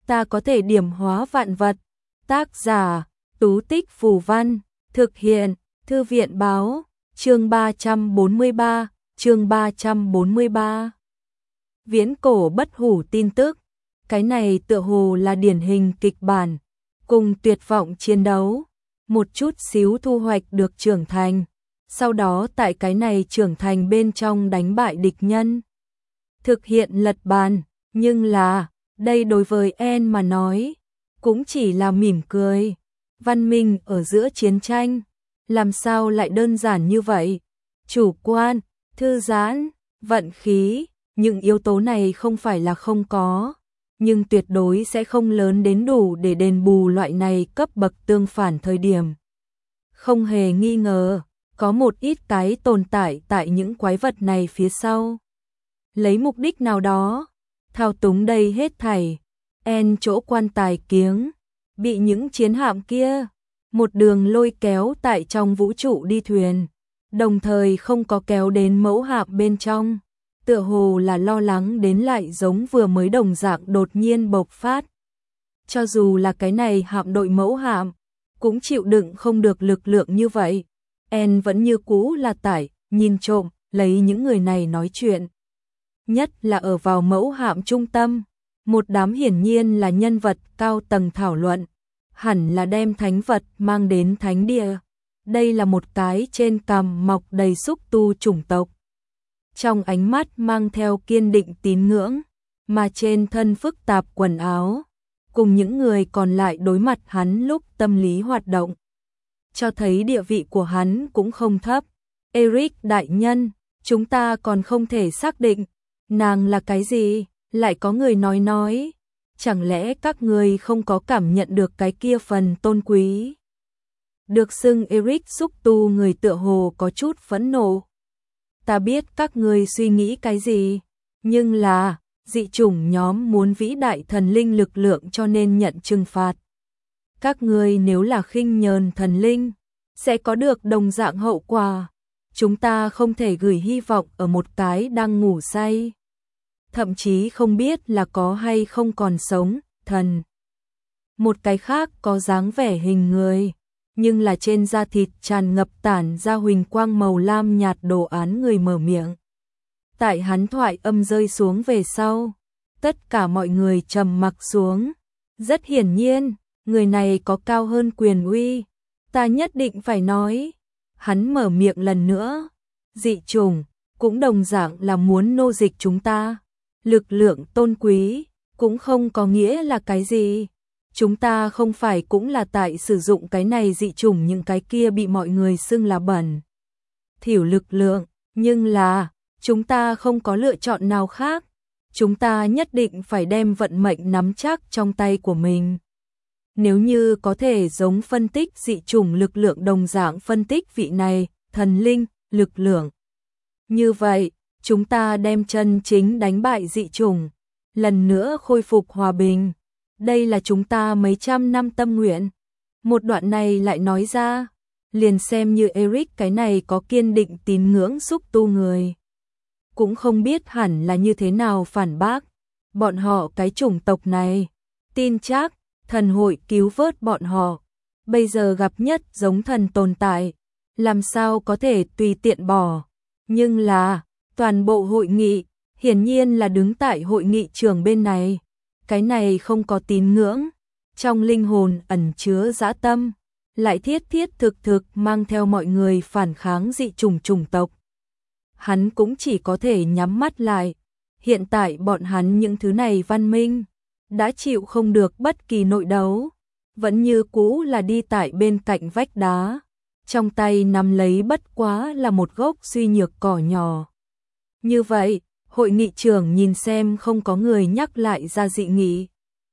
ta có thể điểm hóa vạn vật. Tác giả, Tú Tích Phù Văn, thực hiện, Thư viện Báo, chương 343, chương 343. Viễn cổ bất hủ tin tức, cái này tựa hồ là điển hình kịch bản, cùng tuyệt vọng chiến đấu, một chút xíu thu hoạch được trưởng thành, sau đó tại cái này trưởng thành bên trong đánh bại địch nhân. Thực hiện lật bàn, nhưng là, đây đối với En mà nói, cũng chỉ là mỉm cười. Văn minh ở giữa chiến tranh, làm sao lại đơn giản như vậy? Chủ quan, thư giãn, vận khí, những yếu tố này không phải là không có, nhưng tuyệt đối sẽ không lớn đến đủ để đền bù loại này cấp bậc tương phản thời điểm. Không hề nghi ngờ, có một ít cái tồn tại tại những quái vật này phía sau. Lấy mục đích nào đó, thao túng đây hết thảy. En chỗ quan tài kiếng, bị những chiến hạm kia, một đường lôi kéo tại trong vũ trụ đi thuyền, đồng thời không có kéo đến mẫu hạm bên trong, tựa hồ là lo lắng đến lại giống vừa mới đồng dạng đột nhiên bộc phát. Cho dù là cái này hạm đội mẫu hạm, cũng chịu đựng không được lực lượng như vậy. En vẫn như cũ là tải, nhìn trộm, lấy những người này nói chuyện. Nhất là ở vào mẫu hạm trung tâm, một đám hiển nhiên là nhân vật cao tầng thảo luận, hẳn là đem thánh vật mang đến thánh địa. Đây là một cái trên cằm mọc đầy xúc tu chủng tộc. Trong ánh mắt mang theo kiên định tín ngưỡng, mà trên thân phức tạp quần áo, cùng những người còn lại đối mặt hắn lúc tâm lý hoạt động. Cho thấy địa vị của hắn cũng không thấp. Eric đại nhân, chúng ta còn không thể xác định, nàng là cái gì? Lại có người nói, chẳng lẽ các người không có cảm nhận được cái kia phần tôn quý? Được xưng Eric xúc tu người tựa hồ có chút phẫn nộ. Ta biết các người suy nghĩ cái gì, nhưng là, dị chủng nhóm muốn vĩ đại thần linh lực lượng cho nên nhận trừng phạt. Các người nếu là khinh nhờn thần linh, sẽ có được đồng dạng hậu quả. Chúng ta không thể gửi hy vọng ở một cái đang ngủ say, thậm chí không biết là có hay không còn sống, thần. Một cái khác có dáng vẻ hình người, nhưng là trên da thịt tràn ngập tản ra huỳnh quang màu lam nhạt đồ án người mở miệng. Tại hắn thoại âm rơi xuống về sau, tất cả mọi người trầm mặc xuống. Rất hiển nhiên, người này có cao hơn quyền uy, ta nhất định phải nói. Hắn mở miệng lần nữa, dị chủng cũng đồng dạng là muốn nô dịch chúng ta. Lực lượng tôn quý cũng không có nghĩa là cái gì. Chúng ta không phải cũng là tại sử dụng cái này dị chủng những cái kia bị mọi người xưng là bẩn thỉu lực lượng, nhưng là chúng ta không có lựa chọn nào khác. Chúng ta nhất định phải đem vận mệnh nắm chắc trong tay của mình. Nếu như có thể giống phân tích dị chủng lực lượng đồng dạng phân tích vị này, thần linh, lực lượng. Như vậy, chúng ta đem chân chính đánh bại dị chủng, lần nữa khôi phục hòa bình. Đây là chúng ta mấy trăm năm tâm nguyện. Một đoạn này lại nói ra, liền xem như Eric cái này có kiên định tín ngưỡng xúc tu người. Cũng không biết hẳn là như thế nào phản bác. Bọn họ cái chủng tộc này, tin chắc, thần hội cứu vớt bọn họ. Bây giờ gặp nhất giống thần tồn tại, làm sao có thể tùy tiện bỏ. Nhưng là, toàn bộ hội nghị, hiển nhiên là đứng tại hội nghị trường bên này. Cái này không có tín ngưỡng, trong linh hồn ẩn chứa dã tâm, lại thiết thực mang theo mọi người phản kháng dị chủng chủng tộc. Hắn cũng chỉ có thể nhắm mắt lại. Hiện tại bọn hắn những thứ này văn minh, đã chịu không được bất kỳ nội đấu, vẫn như cũ là đi tại bên cạnh vách đá, trong tay nắm lấy bất quá là một gốc suy nhược cỏ nhỏ. Như vậy, hội nghị trưởng nhìn xem không có người nhắc lại ra dị nghị.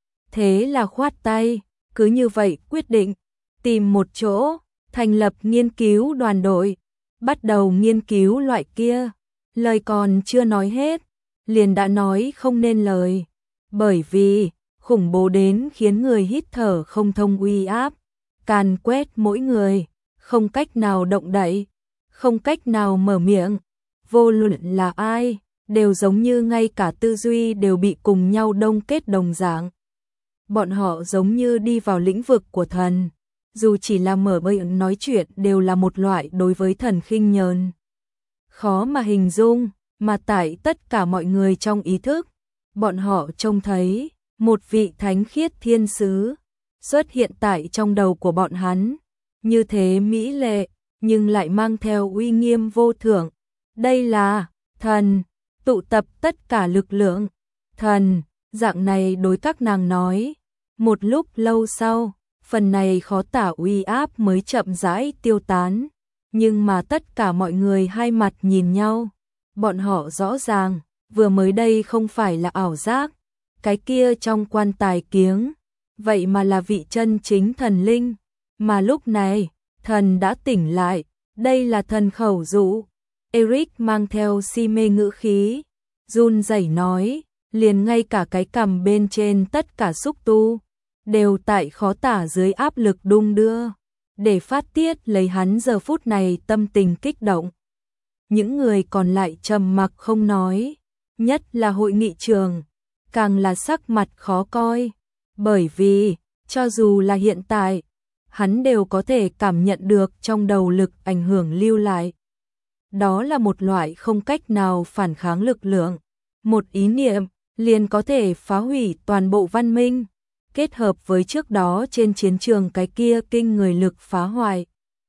Thế là khoát tay, cứ như vậy quyết định, tìm một chỗ, thành lập nghiên cứu đoàn đội, bắt đầu nghiên cứu loại kia. Lời còn chưa nói hết, liền đã nói không nên lời, bởi vì khủng bố đến khiến người hít thở không thông uy áp, càn quét mỗi người, không cách nào động đậy, không cách nào mở miệng, vô luận là ai, đều giống như ngay cả tư duy đều bị cùng nhau đông kết đồng dạng. bọn họ giống như đi vào lĩnh vực của thần. Dù chỉ là mở miệng nói chuyện đều là một loại đối với thần khinh nhờn. Khó mà hình dung, mà tại tất cả mọi người trong ý thức, bọn họ trông thấy một vị thánh khiết thiên sứ xuất hiện tại trong đầu của bọn hắn, như thế mỹ lệ, nhưng lại mang theo uy nghiêm vô thượng. Đây là thần, tụ tập tất cả lực lượng. Thần, dạng này đối các nàng nói. Một lúc lâu sau, phần này khó tả uy áp mới chậm rãi tiêu tán. Nhưng mà tất cả mọi người hai mặt nhìn nhau. Bọn họ rõ ràng, vừa mới đây không phải là ảo giác. Cái kia trong quan tài kiếng, vậy mà là vị chân chính thần linh. Mà lúc này, thần đã tỉnh lại, đây là thần khẩu dụ. Eric mang theo si mê ngữ khí, run rẩy nói, liền ngay cả cái cằm bên trên tất cả xúc tu, đều tại khó tả dưới áp lực đung đưa, để phát tiết lấy hắn giờ phút này tâm tình kích động. Những người còn lại trầm mặc không nói, nhất là hội nghị trường, càng là sắc mặt khó coi, bởi vì, cho dù là hiện tại, hắn đều có thể cảm nhận được trong đầu lực ảnh hưởng lưu lại. Đó là một loại không cách nào phản kháng lực lượng, một ý niệm liền có thể phá hủy toàn bộ văn minh, kết hợp với trước đó trên chiến trường cái kia kinh người lực phá hoại.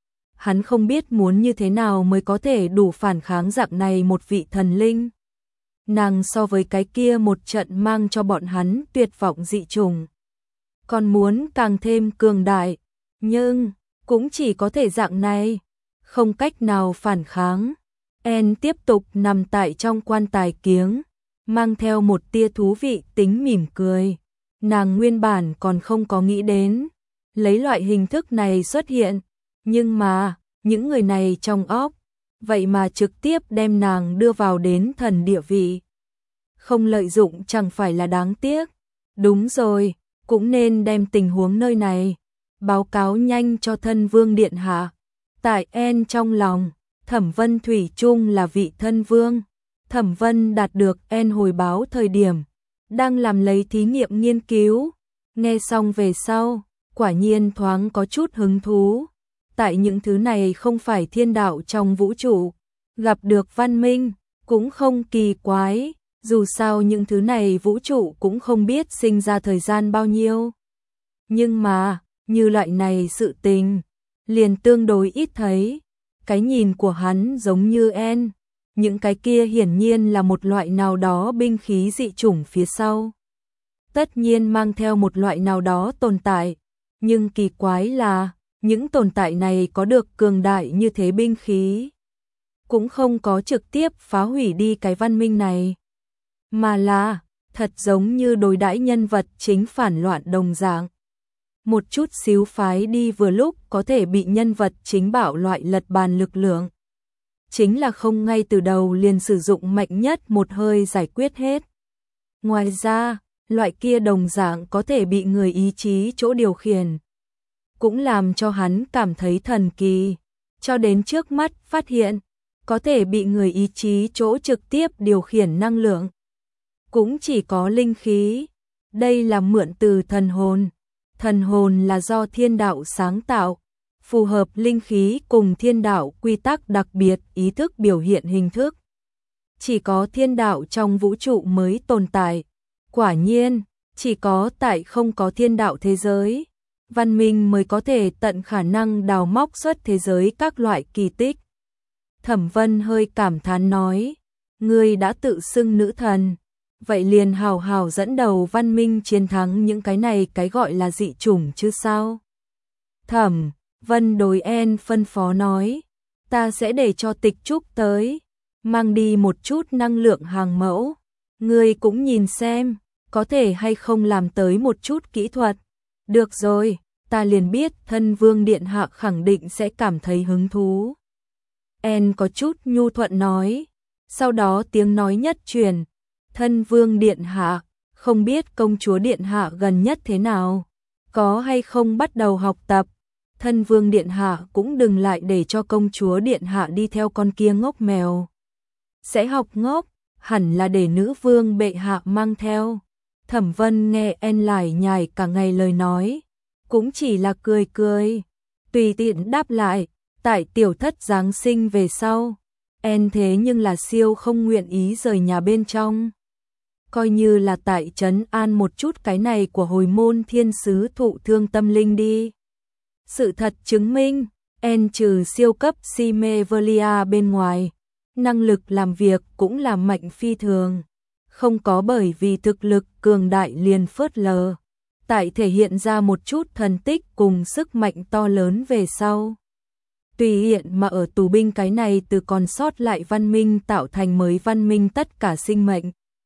Hắn không biết muốn như thế nào mới có thể đủ phản kháng dạng này một vị thần linh. Nàng so với cái kia một trận mang cho bọn hắn tuyệt vọng dị trùng, còn muốn càng thêm cường đại, nhưng cũng chỉ có thể dạng này, không cách nào phản kháng. En tiếp tục nằm tại trong quan tài kiếng, mang theo một tia thú vị tính mỉm cười. Nàng nguyên bản còn không có nghĩ đến lấy loại hình thức này xuất hiện, nhưng mà những người này trong óc, vậy mà trực tiếp đem nàng đưa vào đến thần địa vị. Không lợi dụng chẳng phải là đáng tiếc. Đúng rồi, cũng nên đem tình huống nơi này báo cáo nhanh cho thân vương điện hạ. Tại En trong lòng, Thẩm Vân thủy chung là vị thân vương. Thẩm Vân đạt được En hồi báo thời điểm đang làm lấy thí nghiệm nghiên cứu, nghe xong về sau, quả nhiên thoáng có chút hứng thú. Tại những thứ này không phải thiên đạo trong vũ trụ, gặp được văn minh cũng không kỳ quái, dù sao những thứ này vũ trụ cũng không biết sinh ra thời gian bao nhiêu. Nhưng mà, như loại này sự tình, liền tương đối ít thấy. Cái nhìn của hắn giống như En, những cái kia hiển nhiên là một loại nào đó binh khí dị chủng phía sau. Tất nhiên mang theo một loại nào đó tồn tại, nhưng kỳ quái là, những tồn tại này có được cường đại như thế binh khí, cũng không có trực tiếp phá hủy đi cái văn minh này, mà là, thật giống như đối đãi nhân vật chính phản loạn đồng dạng. Một chút xíu phái đi vừa lúc có thể bị nhân vật chính bạo loại lật bàn lực lượng. Chính là không ngay từ đầu liền sử dụng mạnh nhất một hơi giải quyết hết. Ngoài ra, loại kia đồng dạng có thể bị người ý chí chỗ điều khiển, cũng làm cho hắn cảm thấy thần kỳ. Cho đến trước mắt phát hiện, có thể bị người ý chí chỗ trực tiếp điều khiển năng lượng, cũng chỉ có linh khí. Đây là mượn từ thần hồn. Thần hồn là do thiên đạo sáng tạo, phù hợp linh khí cùng thiên đạo quy tắc đặc biệt ý thức biểu hiện hình thức. Chỉ có thiên đạo trong vũ trụ mới tồn tại. Quả nhiên, chỉ có tại không có thiên đạo thế giới, văn minh mới có thể tận khả năng đào móc xuất thế giới các loại kỳ tích. Thẩm Vân hơi cảm thán nói, ngươi đã tự xưng nữ thần, vậy liền hào hào dẫn đầu văn minh chiến thắng những cái này cái gọi là dị chủng chứ sao? Thẩm Vân đối En phân phó nói, ta sẽ để cho Tịch Trúc tới, mang đi một chút năng lượng hàng mẫu, ngươi cũng nhìn xem, có thể hay không làm tới một chút kỹ thuật. Được rồi, ta liền biết thân vương điện hạ khẳng định sẽ cảm thấy hứng thú. En có chút nhu thuận nói, sau đó tiếng nói nhất truyền, thân vương điện hạ, không biết công chúa điện hạ gần nhất thế nào, có hay không bắt đầu học tập. Thân vương điện hạ cũng đừng lại để cho công chúa điện hạ đi theo con kia ngốc mèo. Sẽ học ngốc, hẳn là để nữ vương bệ hạ mang theo. Thẩm Vân nghe En lải nhải cả ngày lời nói, cũng chỉ là cười cười, tùy tiện đáp lại, tại tiểu thất Giáng sinh về sau, En thế nhưng là siêu không nguyện ý rời nhà bên trong. Coi như là tại trấn an một chút cái này của hồi môn thiên sứ thụ thương tâm linh đi. Sự thật chứng minh, En trừ siêu cấp Simevelia bên ngoài, năng lực làm việc cũng là mạnh phi thường. Không có bởi vì thực lực cường đại liền phớt lờ, tại thể hiện ra một chút thần tích cùng sức mạnh to lớn về sau. Tùy hiện mà ở tù binh cái này từ còn sót lại văn minh tạo thành mới văn minh tất cả sinh mệnh.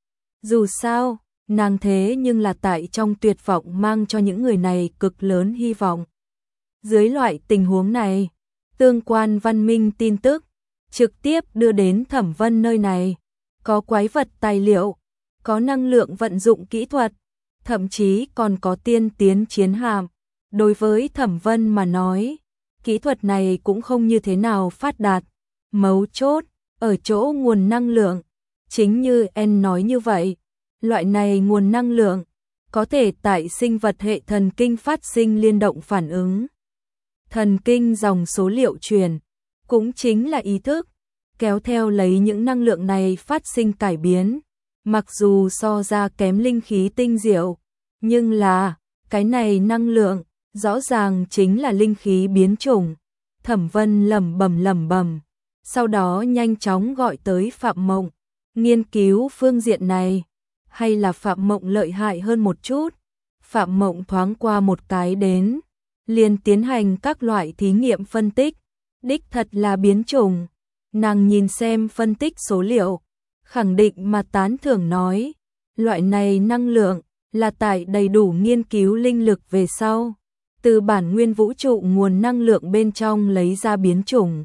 Dù sao, nàng thế nhưng là tại trong tuyệt vọng mang cho những người này cực lớn hy vọng. Dưới loại tình huống này, tương quan văn minh tin tức trực tiếp đưa đến Thẩm Vân nơi này, có quái vật tài liệu, có năng lượng vận dụng kỹ thuật, thậm chí còn có tiên tiến chiến hạm. Đối với Thẩm Vân mà nói, kỹ thuật này cũng không như thế nào phát đạt, mấu chốt ở chỗ nguồn năng lượng. Chính như En nói như vậy, loại này nguồn năng lượng có thể tại sinh vật hệ thần kinh phát sinh liên động phản ứng. Thần kinh dòng số liệu truyền, cũng chính là ý thức, kéo theo lấy những năng lượng này phát sinh cải biến. Mặc dù so ra kém linh khí tinh diệu, nhưng là, cái này năng lượng, rõ ràng chính là linh khí biến chủng. Thẩm Vân lẩm bẩm, sau đó nhanh chóng gọi tới Phạm Mộng, nghiên cứu phương diện này, hay là Phạm Mộng lợi hại hơn một chút. Phạm Mộng thoáng qua một cái đến, liền tiến hành các loại thí nghiệm phân tích, đích thật là biến chủng. Nàng nhìn xem phân tích số liệu, khẳng định mà tán thưởng nói, loại này năng lượng là tại đầy đủ nghiên cứu linh lực về sau, từ bản nguyên vũ trụ nguồn năng lượng bên trong lấy ra biến chủng.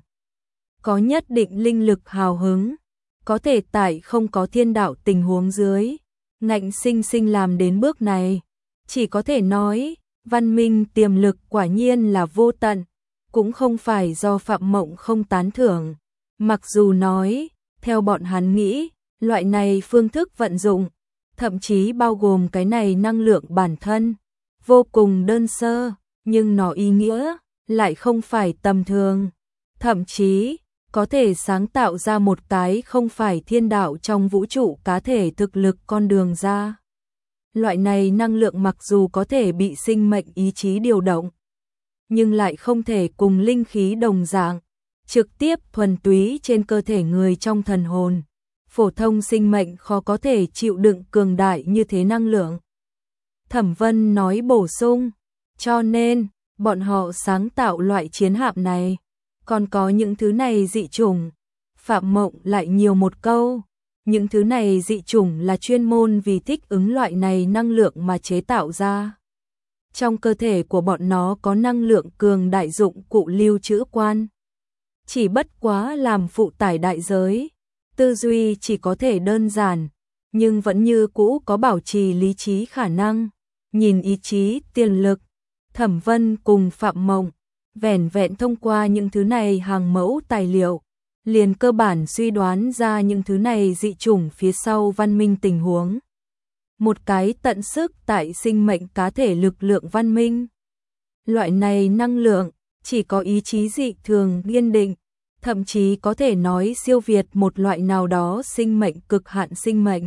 Có nhất định linh lực hào hứng, có thể tại không có thiên đạo tình huống dưới, ngạnh sinh sinh làm đến bước này, chỉ có thể nói, văn minh tiềm lực quả nhiên là vô tận, cũng không phải do Phạm Mộng không tán thưởng. Mặc dù nói, theo bọn hắn nghĩ, loại này phương thức vận dụng, thậm chí bao gồm cái này năng lượng bản thân, vô cùng đơn sơ, nhưng nó ý nghĩa lại không phải tầm thường, thậm chí có thể sáng tạo ra một cái không phải thiên đạo trong vũ trụ cá thể thực lực con đường ra. Loại này năng lượng mặc dù có thể bị sinh mệnh ý chí điều động, nhưng lại không thể cùng linh khí đồng dạng, trực tiếp thuần túy trên cơ thể người trong thần hồn. Phổ thông sinh mệnh khó có thể chịu đựng cường đại như thế năng lượng. Thẩm Vân nói bổ sung, cho nên, bọn họ sáng tạo loại chiến hạm này, còn có những thứ này dị chủng. Phạm Mộng lại nhiều một câu, những thứ này dị chủng là chuyên môn vì thích ứng loại này năng lượng mà chế tạo ra. Trong cơ thể của bọn nó có năng lượng cường đại dụng cụ lưu trữ quan. Chỉ bất quá làm phụ tải đại giới, tư duy chỉ có thể đơn giản, nhưng vẫn như cũ có bảo trì lý trí khả năng. Nhìn ý chí, tiền lực, Thẩm Vân cùng Phạm Mộng, vẻn vẹn thông qua những thứ này hàng mẫu tài liệu, liền cơ bản suy đoán ra những thứ này dị chủng phía sau văn minh tình huống. Một cái tận sức tại sinh mệnh cá thể lực lượng văn minh. Loại này năng lượng, chỉ có ý chí dị thường kiên định, thậm chí có thể nói siêu việt một loại nào đó sinh mệnh cực hạn sinh mệnh,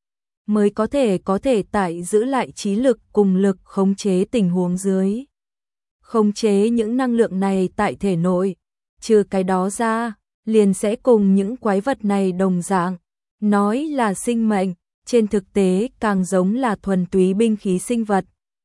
mới có thể tại giữ lại trí lực cùng lực khống chế tình huống dưới. Khống chế những năng lượng này tại thể nội, trừ cái đó ra, liền sẽ cùng những quái vật này đồng dạng, nói là sinh mệnh, trên thực tế càng giống là thuần túy binh khí sinh vật.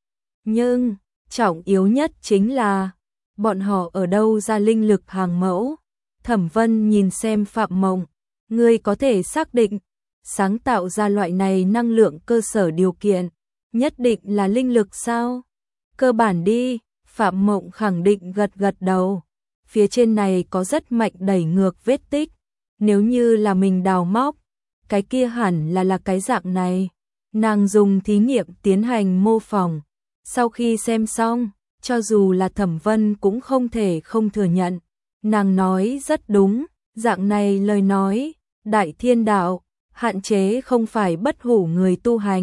Nhưng, trọng yếu nhất chính là, bọn họ ở đâu ra linh lực hàng mẫu? Thẩm Vân nhìn xem Phạm Mộng, ngươi có thể xác định, sáng tạo ra loại này năng lượng cơ sở điều kiện, nhất định là linh lực sao? Cơ bản đi, Phạm Mộng khẳng định gật gật đầu. Phía trên này có rất mạnh đẩy ngược vết tích, nếu như là mình đào móc, cái kia hẳn là cái dạng này. Nàng dùng thí nghiệm tiến hành mô phỏng, sau khi xem xong, cho dù là Thẩm Vân cũng không thể không thừa nhận. Nàng nói rất đúng, dạng này lời nói, đại thiên đạo, hạn chế không phải bất hủ người tu hành,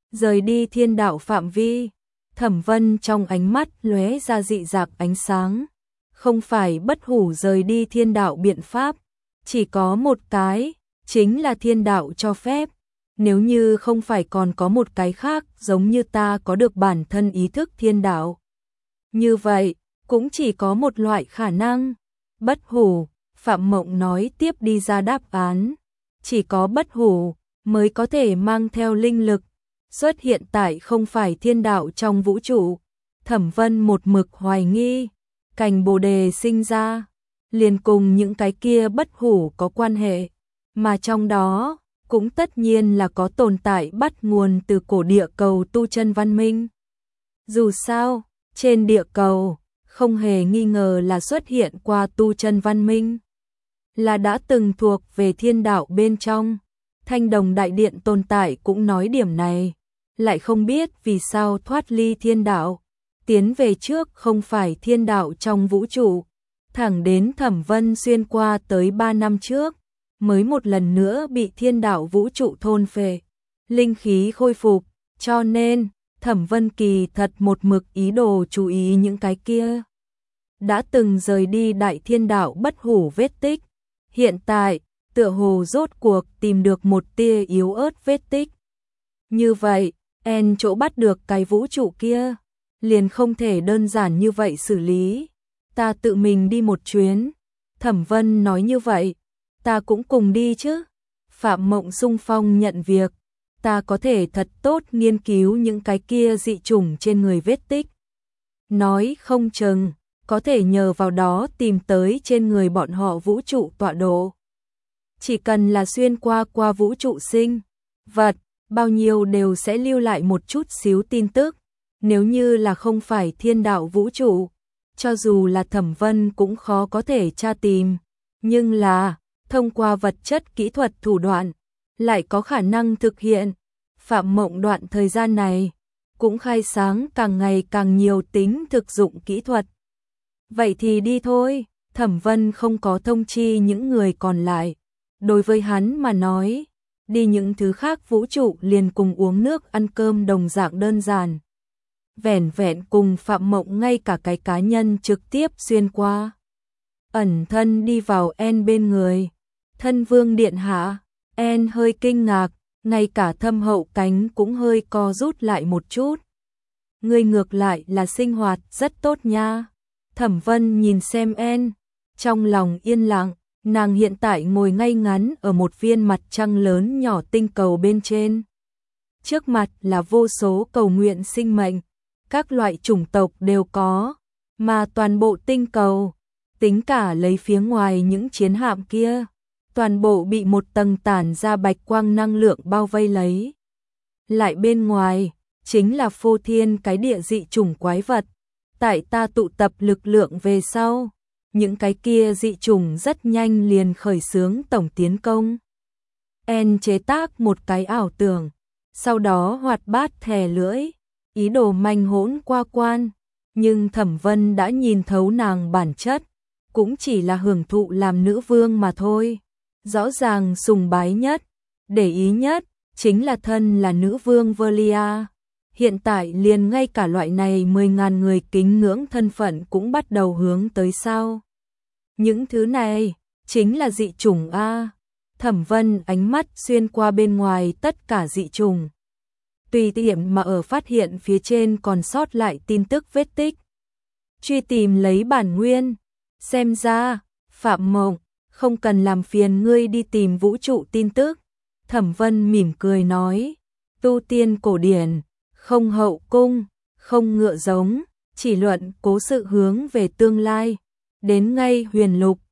rời đi thiên đạo phạm vi. Thẩm Vân trong ánh mắt lóe ra dị dạng ánh sáng. Không phải bất hủ rời đi thiên đạo biện pháp, chỉ có một cái, chính là thiên đạo cho phép. Nếu như không phải còn có một cái khác giống như ta có được bản thân ý thức thiên đạo. Như vậy, cũng chỉ có một loại khả năng. Bất hủ, Phạm Mộng nói tiếp đi ra đáp án. Chỉ có bất hủ mới có thể mang theo linh lực. Xuất hiện tại không phải thiên đạo trong vũ trụ. Thẩm Vân một mực hoài nghi. Cành bồ đề sinh ra, liền cùng những cái kia bất hủ có quan hệ. Mà trong đó, cũng tất nhiên là có tồn tại bắt nguồn từ cổ địa cầu tu chân văn minh. Dù sao, trên địa cầu, không hề nghi ngờ là xuất hiện qua tu chân văn minh. Là đã từng thuộc về thiên đạo bên trong. Thanh Đồng Đại Điện tồn tại cũng nói điểm này. Lại không biết vì sao thoát ly thiên đạo. Tiến về trước không phải thiên đạo trong vũ trụ. Thẳng đến Thẩm Vân xuyên qua tới 3 năm trước. Mới một lần nữa bị thiên đạo vũ trụ thôn phệ. Linh khí khôi phục. Cho nên, Thẩm Vân kỳ thật một mực ý đồ chú ý những cái kia. Đã từng rời đi đại thiên đạo bất hủ vết tích. Hiện tại, tựa hồ rốt cuộc tìm được một tia yếu ớt vết tích. Như vậy, chỗ bắt được cái vũ trụ kia, liền không thể đơn giản như vậy xử lý. Ta tự mình đi một chuyến. Thẩm Vân nói như vậy, ta cũng cùng đi chứ. Phạm Mộng xung phong nhận việc. Ta có thể thật tốt nghiên cứu những cái kia dị chủng trên người vết tích. Nói không chừng, có thể nhờ vào đó tìm tới trên người bọn họ vũ trụ tọa độ. Chỉ cần là xuyên qua vũ trụ sinh vật, bao nhiêu đều sẽ lưu lại một chút xíu tin tức. Nếu như là không phải thiên đạo vũ trụ, cho dù là Thẩm Vân cũng khó có thể tra tìm. Nhưng là, thông qua vật chất kỹ thuật thủ đoạn, lại có khả năng thực hiện. Phạm Mộng đoạn thời gian này, cũng khai sáng càng ngày càng nhiều tính thực dụng kỹ thuật. Vậy thì đi thôi. Thẩm Vân không có thông chi những người còn lại. Đối với hắn mà nói, đi những thứ khác vũ trụ liền cùng uống nước ăn cơm đồng dạng đơn giản. Vẻn vẹn cùng Phạm Mộng ngay cả cái cá nhân trực tiếp xuyên qua. Ẩn thân đi vào bên người. Thân vương điện hạ, hơi kinh ngạc, ngay cả thâm hậu cánh cũng hơi co rút lại một chút. Ngươi ngược lại là sinh hoạt rất tốt nha. Thẩm Vân nhìn xem trong lòng yên lặng. Nàng hiện tại ngồi ngay ngắn ở một viên mặt trăng lớn nhỏ tinh cầu bên trên. Trước mặt là vô số cầu nguyện sinh mệnh, các loại chủng tộc đều có, mà toàn bộ tinh cầu, tính cả lấy phía ngoài những chiến hạm kia, toàn bộ bị một tầng tản ra bạch quang năng lượng bao vây lấy. Lại bên ngoài, chính là phô thiên cái địa dị chủng quái vật. Tại ta tụ tập lực lượng về sau, những cái kia dị chủng rất nhanh liền khởi xướng tổng tiến công. Chế tác một cái ảo tưởng, sau đó hoạt bát thè lưỡi, ý đồ manh hỗn qua quan. Nhưng Thẩm Vân đã nhìn thấu nàng bản chất, cũng chỉ là hưởng thụ làm nữ vương mà thôi. Rõ ràng sùng bái nhất, để ý nhất, chính là thân là nữ vương Velia. Hiện tại liền ngay cả loại này 10.000 người kính ngưỡng thân phận cũng bắt đầu hướng tới sao. Những thứ này, chính là dị chủng A. Thẩm Vân ánh mắt xuyên qua bên ngoài tất cả dị chủng. Tùy tiện mà ở phát hiện phía trên còn sót lại tin tức vết tích. Truy tìm lấy bản nguyên. Xem ra, Phạm Mộng, không cần làm phiền ngươi đi tìm vũ trụ tin tức. Thẩm Vân mỉm cười nói, tu tiên cổ điển, không hậu cung, không ngựa giống, chỉ luận cố sự hướng về tương lai. Đến ngay huyền lục,